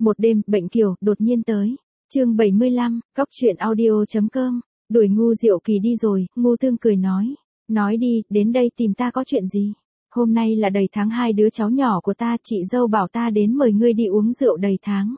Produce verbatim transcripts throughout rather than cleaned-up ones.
Một đêm, bệnh kiều, đột nhiên tới. Chương bảy mươi lăm, cóc truyện audio.com. Đuổi Ngu Diệu Kỳ đi rồi, Ngô Tương cười nói. Nói đi, đến đây tìm ta có chuyện gì? Hôm nay là đầy tháng hai đứa cháu nhỏ của ta, chị dâu bảo ta đến mời ngươi đi uống rượu đầy tháng.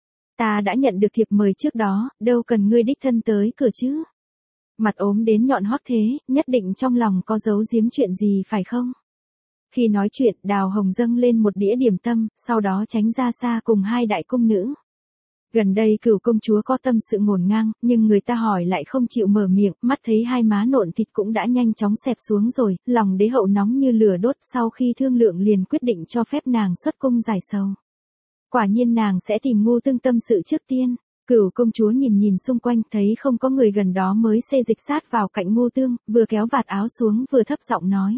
Ta đã nhận được thiệp mời trước đó, đâu cần ngươi đích thân tới cửa chứ. Mặt ốm đến nhọn hoắt thế, nhất định trong lòng có giấu giếm chuyện gì phải không? Khi nói chuyện, Đào Hồng dâng lên một đĩa điểm tâm, sau đó tránh ra xa cùng hai đại cung nữ. Gần đây Cửu công chúa có tâm sự ngổn ngang, nhưng người ta hỏi lại không chịu mở miệng, mắt thấy hai má nộn thịt cũng đã nhanh chóng xẹp xuống rồi, lòng đế hậu nóng như lửa đốt, sau khi thương lượng liền quyết định cho phép nàng xuất cung giải sầu. Quả nhiên nàng sẽ tìm Ngô Tương tâm sự trước tiên. Cửu công chúa nhìn nhìn xung quanh, thấy không có người gần đó mới xê dịch sát vào cạnh Ngô Tương, vừa kéo vạt áo xuống vừa thấp giọng nói.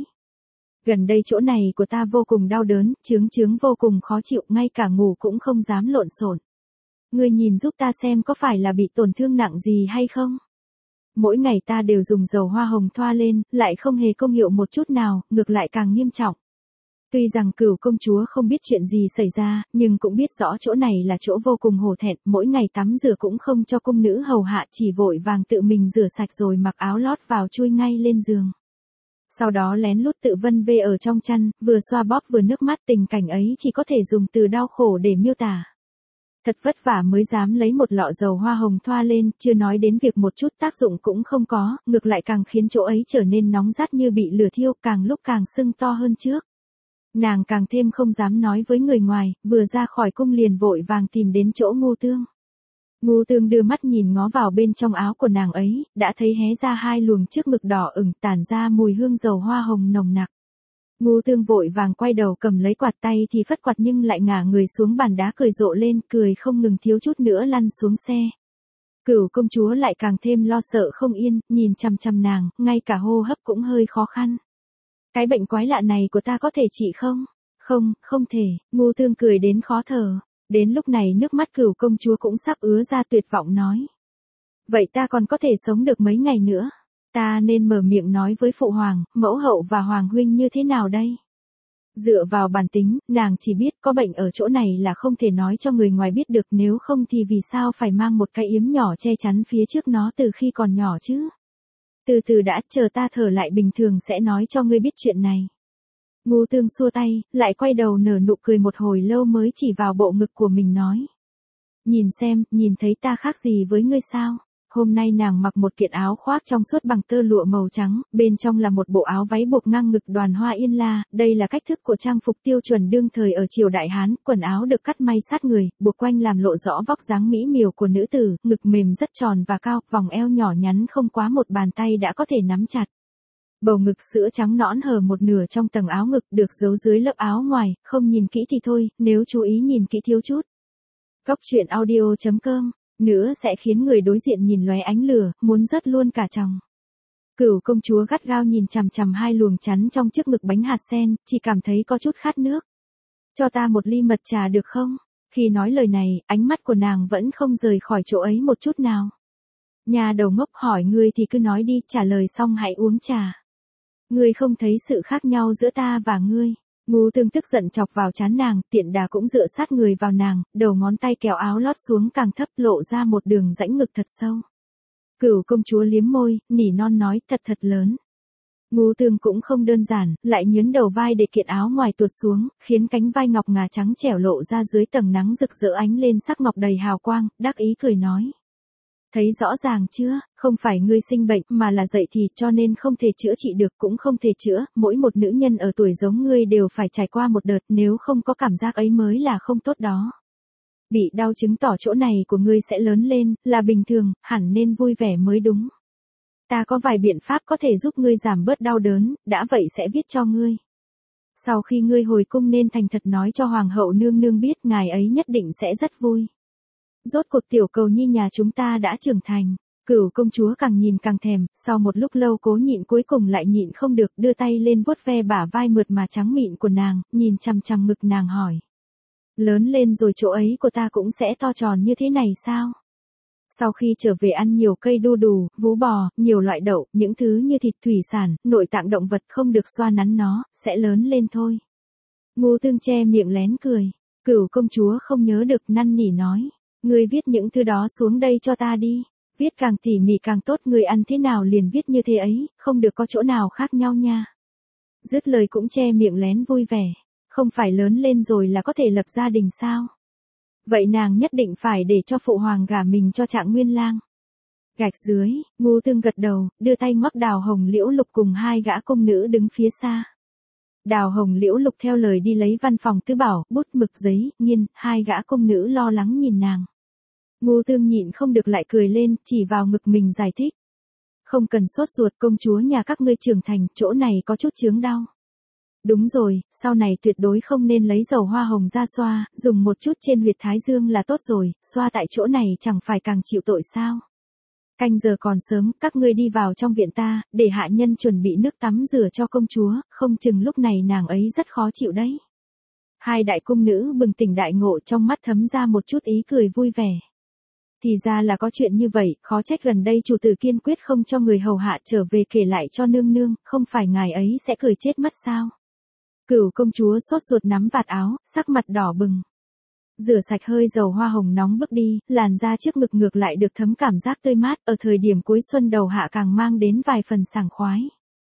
Gần đây chỗ này của ta vô cùng đau đớn, chướng chướng vô cùng khó chịu, ngay cả ngủ cũng không dám lộn xộn. Ngươi nhìn giúp ta xem có phải là bị tổn thương nặng gì hay không? Mỗi ngày ta đều dùng dầu hoa hồng thoa lên, lại không hề công hiệu một chút nào, ngược lại càng nghiêm trọng. Tuy rằng Cửu công chúa không biết chuyện gì xảy ra, nhưng cũng biết rõ chỗ này là chỗ vô cùng hổ thẹn, mỗi ngày tắm rửa cũng không cho cung nữ hầu hạ, chỉ vội vàng tự mình rửa sạch rồi mặc áo lót vào chui ngay lên giường. Sau đó lén lút tự vân vê ở trong chăn, vừa xoa bóp vừa nước mắt, tình cảnh ấy chỉ có thể dùng từ đau khổ để miêu tả. Thật vất vả mới dám lấy một lọ dầu hoa hồng thoa lên, chưa nói đến việc một chút tác dụng cũng không có, ngược lại càng khiến chỗ ấy trở nên nóng rát như bị lửa thiêu, càng lúc càng sưng to hơn trước. Nàng càng thêm không dám nói với người ngoài, vừa ra khỏi cung liền vội vàng tìm đến chỗ Ngô Tương. Ngô Tương đưa mắt nhìn ngó vào bên trong áo của nàng ấy, đã thấy hé ra hai luồng trước ngực đỏ ửng tản ra mùi hương dầu hoa hồng nồng nặc. Ngô Tương vội vàng quay đầu cầm lấy quạt tay thì phất quạt nhưng lại ngả người xuống bàn đá cười rộ lên, cười không ngừng, thiếu chút nữa lăn xuống xe. Cửu công chúa lại càng thêm lo sợ không yên, nhìn chằm chằm nàng, ngay cả hô hấp cũng hơi khó khăn. Cái bệnh quái lạ này của ta có thể trị không? Không, không thể, Ngô Tương cười đến khó thở. Đến lúc này nước mắt Cửu công chúa cũng sắp ứa ra, tuyệt vọng nói. Vậy ta còn có thể sống được mấy ngày nữa? Ta nên mở miệng nói với phụ hoàng, mẫu hậu và hoàng huynh như thế nào đây? Dựa vào bản tính, nàng chỉ biết có bệnh ở chỗ này là không thể nói cho người ngoài biết được, nếu không thì vì sao phải mang một cái yếm nhỏ che chắn phía trước nó từ khi còn nhỏ chứ? Từ từ đã, chờ ta thở lại bình thường sẽ nói cho ngươi biết chuyện này. Ngô Tương xua tay, lại quay đầu nở nụ cười một hồi lâu mới chỉ vào bộ ngực của mình nói. Nhìn xem, nhìn thấy ta khác gì với ngươi sao? Hôm nay nàng mặc một kiện áo khoác trong suốt bằng tơ lụa màu trắng, bên trong là một bộ áo váy buộc ngang ngực đoàn hoa yên la, đây là cách thức của trang phục tiêu chuẩn đương thời ở triều Đại Hán, quần áo được cắt may sát người, buộc quanh làm lộ rõ vóc dáng mỹ miều của nữ tử, ngực mềm rất tròn và cao, vòng eo nhỏ nhắn không quá một bàn tay đã có thể nắm chặt. Bầu ngực sữa trắng nõn hở một nửa trong tầng áo ngực được giấu dưới lớp áo ngoài, không nhìn kỹ thì thôi, nếu chú ý nhìn kỹ thiếu chút. Cóc truyện audio.com, nữa sẽ khiến người đối diện nhìn lóe ánh lửa, muốn rớt luôn cả tròng. Cửu công chúa gắt gao nhìn chằm chằm hai luồng chắn trong trước ngực bánh hạt sen, chỉ cảm thấy có chút khát nước. Cho ta một ly mật trà được không? Khi nói lời này, ánh mắt của nàng vẫn không rời khỏi chỗ ấy một chút nào. Nhà đầu ngốc, hỏi ngươi thì cứ nói đi, trả lời xong hãy uống trà. Ngươi không thấy sự khác nhau giữa ta và ngươi. Ngô Tương tức giận chọc vào trán nàng, tiện đà cũng dựa sát người vào nàng, đầu ngón tay kéo áo lót xuống càng thấp, lộ ra một đường rãnh ngực thật sâu. Cửu công chúa liếm môi, nỉ non nói, thật thật lớn. Ngô Tương cũng không đơn giản, lại nhướn đầu vai để kiện áo ngoài tuột xuống, khiến cánh vai ngọc ngà trắng trẻo lộ ra dưới tầng nắng rực rỡ ánh lên sắc ngọc đầy hào quang, đắc ý cười nói. Thấy rõ ràng chưa, không phải ngươi sinh bệnh mà là dậy thì, cho nên không thể chữa trị được, cũng không thể chữa, mỗi một nữ nhân ở tuổi giống ngươi đều phải trải qua một đợt, nếu không có cảm giác ấy mới là không tốt đó. Bị đau chứng tỏ chỗ này của ngươi sẽ lớn lên, là bình thường, hẳn nên vui vẻ mới đúng. Ta có vài biện pháp có thể giúp ngươi giảm bớt đau đớn, đã vậy sẽ viết cho ngươi. Sau khi ngươi hồi cung nên thành thật nói cho hoàng hậu nương nương biết, ngài ấy nhất định sẽ rất vui. Rốt cuộc tiểu cầu nhi nhà chúng ta đã trưởng thành. Cửu công chúa càng nhìn càng thèm, sau một lúc lâu cố nhịn cuối cùng lại nhịn không được, đưa tay lên vuốt ve bả vai mượt mà trắng mịn của nàng, nhìn chằm chằm ngực nàng hỏi. Lớn lên rồi chỗ ấy của ta cũng sẽ to tròn như thế này sao? Sau khi trở về ăn nhiều cây đu đủ, vú bò, nhiều loại đậu, những thứ như thịt thủy sản, nội tạng động vật không được xoa nắn nó, sẽ lớn lên thôi. Ngô Tương che miệng lén cười. Cửu công chúa không nhớ được, năn nỉ nói. Ngươi viết những thứ đó xuống đây cho ta đi. Viết càng tỉ mỉ càng tốt, ngươi ăn thế nào liền viết như thế ấy, không được có chỗ nào khác nhau nha. Dứt lời cũng che miệng lén vui vẻ. Không phải lớn lên rồi là có thể lập gia đình sao? Vậy nàng nhất định phải để cho phụ hoàng gả mình cho Trạng Nguyên Lang. Gạch dưới, Ngô Tương gật đầu, đưa tay ngoắc Đào Hồng Liễu Lục cùng hai gã công nữ đứng phía xa. Đào Hồng Liễu Lục theo lời đi lấy văn phòng tứ bảo, bút mực giấy, nghiên, hai gã công nữ lo lắng nhìn nàng. Ngô Tương nhịn không được lại cười lên, chỉ vào ngực mình giải thích. Không cần sốt ruột, công chúa nhà các ngươi trưởng thành, chỗ này có chút chướng đau. Đúng rồi, sau này tuyệt đối không nên lấy dầu hoa hồng ra xoa, dùng một chút trên huyệt thái dương là tốt rồi, xoa tại chỗ này chẳng phải càng chịu tội sao. Canh giờ còn sớm, các ngươi đi vào trong viện ta, để hạ nhân chuẩn bị nước tắm rửa cho công chúa, không chừng lúc này nàng ấy rất khó chịu đấy. Hai đại cung nữ bừng tỉnh đại ngộ, trong mắt thấm ra một chút ý cười vui vẻ. Thì ra là có chuyện như vậy, khó trách gần đây chủ tử kiên quyết không cho người hầu hạ trở về kể lại cho nương nương, không phải ngài ấy sẽ cười chết mất sao. Cửu công chúa sốt ruột nắm vạt áo, sắc mặt đỏ bừng. Rửa sạch hơi dầu hoa hồng nóng bước đi, làn da trước ngực ngược lại được thấm cảm giác tươi mát, ở thời điểm cuối xuân đầu hạ càng mang đến vài phần sảng khoái.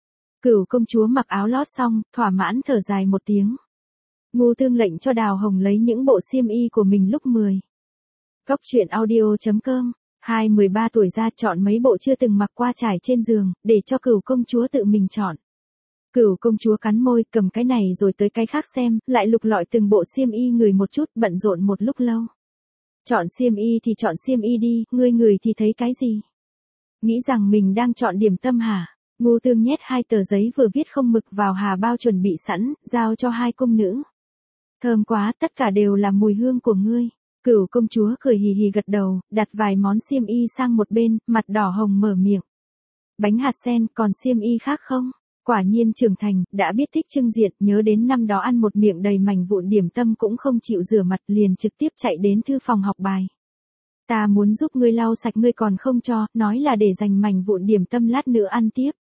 Cửu công chúa mặc áo lót xong, thỏa mãn thở dài một tiếng. Ngô Tương lệnh cho Đào Hồng lấy những bộ xiêm y của mình lúc mười. Góc truyện audio chấm com, hai mười ba tuổi ra chọn mấy bộ chưa từng mặc qua trải trên giường, để cho cửu công chúa tự mình chọn. Cửu công chúa cắn môi, cầm cái này rồi tới cái khác xem, lại lục lọi từng bộ xiêm y người một chút, bận rộn một lúc lâu. Chọn xiêm y thì chọn xiêm y đi, ngươi người thì thấy cái gì? Nghĩ rằng mình đang chọn điểm tâm hả? Ngô Tương nhét hai tờ giấy vừa viết không mực vào hà bao chuẩn bị sẵn, giao cho hai cung nữ. Thơm quá, tất cả đều là mùi hương của ngươi. Cửu công chúa cười hì hì gật đầu, đặt vài món xiêm y sang một bên, mặt đỏ hồng mở miệng. Bánh hạt sen, còn xiêm y khác không? Quả nhiên trưởng thành, đã biết thích trưng diện, nhớ đến năm đó ăn một miệng đầy mảnh vụn điểm tâm cũng không chịu rửa mặt, liền trực tiếp chạy đến thư phòng học bài. Ta muốn giúp ngươi lau sạch ngươi còn không cho, nói là để dành mảnh vụn điểm tâm lát nữa ăn tiếp.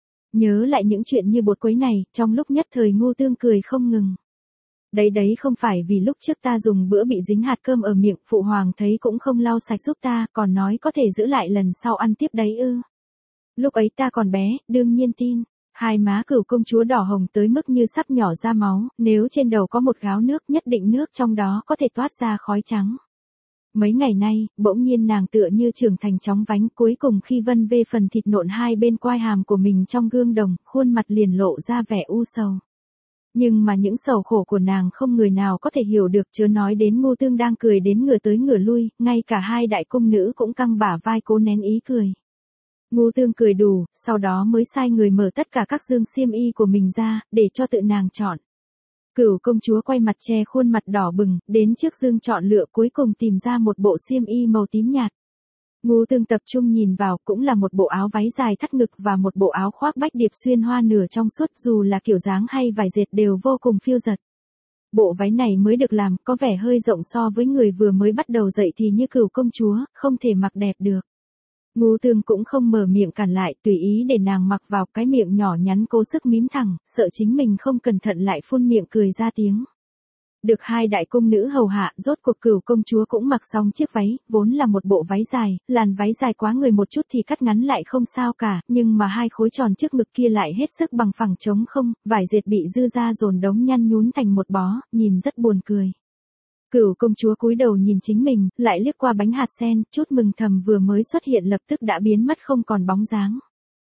Nhớ lại những chuyện như bột quấy này, trong lúc nhất thời Ngô Tương cười không ngừng. Đấy đấy không phải vì lúc trước ta dùng bữa bị dính hạt cơm ở miệng, phụ hoàng thấy cũng không lau sạch giúp ta, còn nói có thể giữ lại lần sau ăn tiếp đấy ư. Lúc ấy ta còn bé, đương nhiên tin. Hai má cửu công chúa đỏ hồng tới mức như sắp nhỏ ra máu, nếu trên đầu có một gáo nước nhất định nước trong đó có thể toát ra khói trắng. Mấy ngày nay, bỗng nhiên nàng tựa như trưởng thành chóng vánh, cuối cùng khi vân vê phần thịt nộn hai bên quai hàm của mình trong gương đồng, khuôn mặt liền lộ ra vẻ u sầu. Nhưng mà những sầu khổ của nàng không người nào có thể hiểu được, chớ nói đến Ngô Tương đang cười đến ngửa tới ngửa lui, ngay cả hai đại cung nữ cũng căng bả vai cố nén ý cười. Ngô Tương cười đủ, sau đó mới sai người mở tất cả các dương xiêm y của mình ra, để cho tự nàng chọn. Cửu công chúa quay mặt che khuôn mặt đỏ bừng, đến trước dương chọn lựa cuối cùng tìm ra một bộ xiêm y màu tím nhạt. Ngô Tương tập trung nhìn vào, cũng là một bộ áo váy dài thắt ngực và một bộ áo khoác bách điệp xuyên hoa nửa trong suốt, dù là kiểu dáng hay vải dệt đều vô cùng phiêu dật. Bộ váy này mới được làm, có vẻ hơi rộng so với người vừa mới bắt đầu dậy thì như Cửu công chúa, không thể mặc đẹp được. Ngô Tương cũng không mở miệng cản lại, tùy ý để nàng mặc vào, cái miệng nhỏ nhắn cố sức mím thẳng, sợ chính mình không cẩn thận lại phun miệng cười ra tiếng. Được hai đại cung nữ hầu hạ, rốt cuộc Cửu công chúa cũng mặc xong chiếc váy, vốn là một bộ váy dài, làn váy dài quá người một chút thì cắt ngắn lại không sao cả, nhưng mà hai khối tròn trước ngực kia lại hết sức bằng phẳng trống không, vải dệt bị dư ra dồn đống nhăn nhún thành một bó, nhìn rất buồn cười. Cửu công chúa cúi đầu nhìn chính mình, lại liếc qua bánh hạt sen, chút mừng thầm vừa mới xuất hiện lập tức đã biến mất không còn bóng dáng.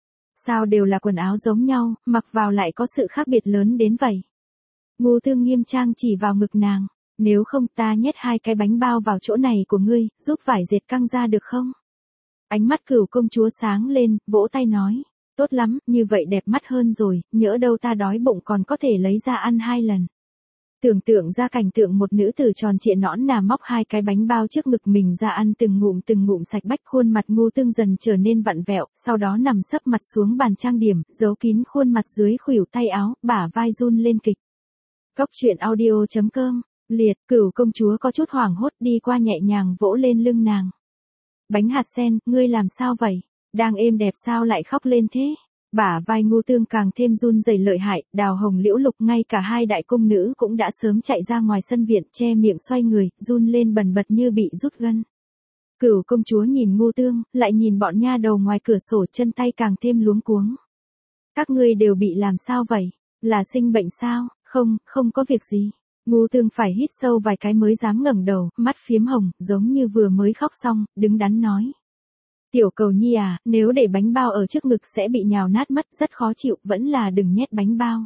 Sao đều là quần áo giống nhau, mặc vào lại có sự khác biệt lớn đến vậy? Ngô Tương nghiêm trang chỉ vào ngực nàng, nếu không ta nhét hai cái bánh bao vào chỗ này của ngươi, giúp vải dệt căng ra được không? Ánh mắt Cửu công chúa sáng lên, vỗ tay nói, tốt lắm, như vậy đẹp mắt hơn rồi, nhỡ đâu ta đói bụng còn có thể lấy ra ăn hai lần. Tưởng tượng ra cảnh tượng một nữ tử tròn trịa nõn nà móc hai cái bánh bao trước ngực mình ra ăn từng ngụm từng ngụm sạch bách, khuôn mặt Ngô Tương dần trở nên vặn vẹo, sau đó nằm sấp mặt xuống bàn trang điểm, giấu kín khuôn mặt dưới khuỷu tay áo, bả vai run lên kịch. Góc truyện audio chấm com, liệt, Cửu công chúa có chút hoảng hốt đi qua nhẹ nhàng vỗ lên lưng nàng. Bánh hạt sen, ngươi làm sao vậy? Đang êm đẹp sao lại khóc lên thế? Bả vai Ngô Tương càng thêm run rẩy lợi hại, Đào Hồng Liễu Lục ngay cả hai đại cung nữ cũng đã sớm chạy ra ngoài sân viện, che miệng xoay người, run lên bần bật như bị rút gân. Cửu công chúa nhìn Ngô Tương, lại nhìn bọn nha đầu ngoài cửa sổ, chân tay càng thêm luống cuống. Các ngươi đều bị làm sao vậy? Là sinh bệnh sao? Không, không có việc gì. Ngô Tương phải hít sâu vài cái mới dám ngẩng đầu, mắt phiếm hồng, giống như vừa mới khóc xong, đứng đắn nói. Tiểu Cầu Nhi à, nếu để bánh bao ở trước ngực sẽ bị nhào nát mất, rất khó chịu, vẫn là đừng nhét bánh bao.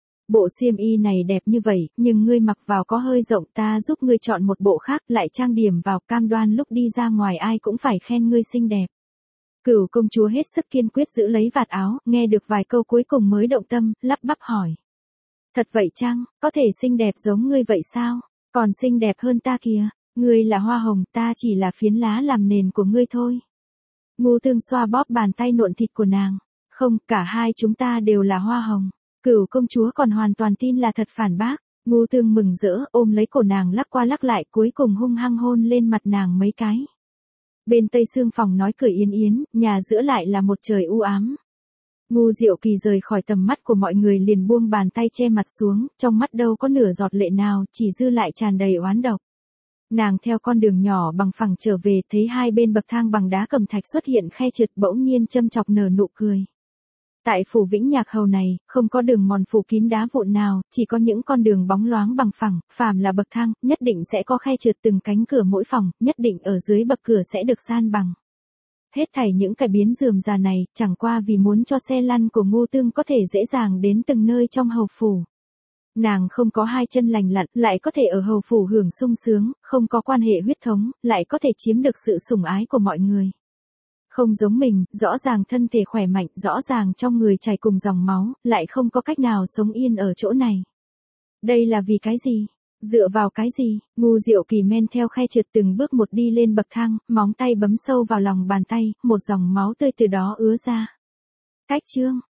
Bộ xiêm y này đẹp như vậy, nhưng ngươi mặc vào có hơi rộng, ta giúp ngươi chọn một bộ khác, lại trang điểm vào, cam đoan lúc đi ra ngoài ai cũng phải khen ngươi xinh đẹp. Cửu công chúa hết sức kiên quyết giữ lấy vạt áo, nghe được vài câu cuối cùng mới động tâm, lắp bắp hỏi. Thật vậy chăng, có thể xinh đẹp giống ngươi vậy sao? Còn xinh đẹp hơn ta kìa, ngươi là hoa hồng, ta chỉ là phiến lá làm nền của ngươi thôi. Ngô Tương xoa bóp bàn tay nộn thịt của nàng. Không, cả hai chúng ta đều là hoa hồng. Cửu công chúa còn hoàn toàn tin là thật, phản bác. Ngô Tương mừng rỡ, ôm lấy cổ nàng lắc qua lắc lại, cuối cùng hung hăng hôn lên mặt nàng mấy cái. Bên tây xương phòng nói cười yên yến, nhà giữa lại là một trời u ám. Ngô Diệu Kỳ rời khỏi tầm mắt của mọi người liền buông bàn tay che mặt xuống, trong mắt đâu có nửa giọt lệ nào, chỉ dư lại tràn đầy oán độc. Nàng theo con đường nhỏ bằng phẳng trở về, thấy hai bên bậc thang bằng đá cẩm thạch xuất hiện khe trượt, bỗng nhiên châm chọc nở nụ cười. Tại phủ Vĩnh Nhạc Hầu này, không có đường mòn phủ kín đá vụn nào, chỉ có những con đường bóng loáng bằng phẳng, phàm là bậc thang, nhất định sẽ có khe trượt, từng cánh cửa mỗi phòng, nhất định ở dưới bậc cửa sẽ được san bằng. Hết thảy những cải biến rườm rà này, chẳng qua vì muốn cho xe lăn của Ngô Tương có thể dễ dàng đến từng nơi trong hầu phủ. Nàng không có hai chân lành lặn, lại có thể ở hầu phủ hưởng sung sướng, không có quan hệ huyết thống, lại có thể chiếm được sự sủng ái của mọi người. Không giống mình, rõ ràng thân thể khỏe mạnh, rõ ràng trong người chảy cùng dòng máu, lại không có cách nào sống yên ở chỗ này. Đây là vì cái gì? Dựa vào cái gì? Ngô Diệu Kỳ men theo khe trượt từng bước một đi lên bậc thang, móng tay bấm sâu vào lòng bàn tay, một dòng máu tươi từ đó ứa ra. Cách chương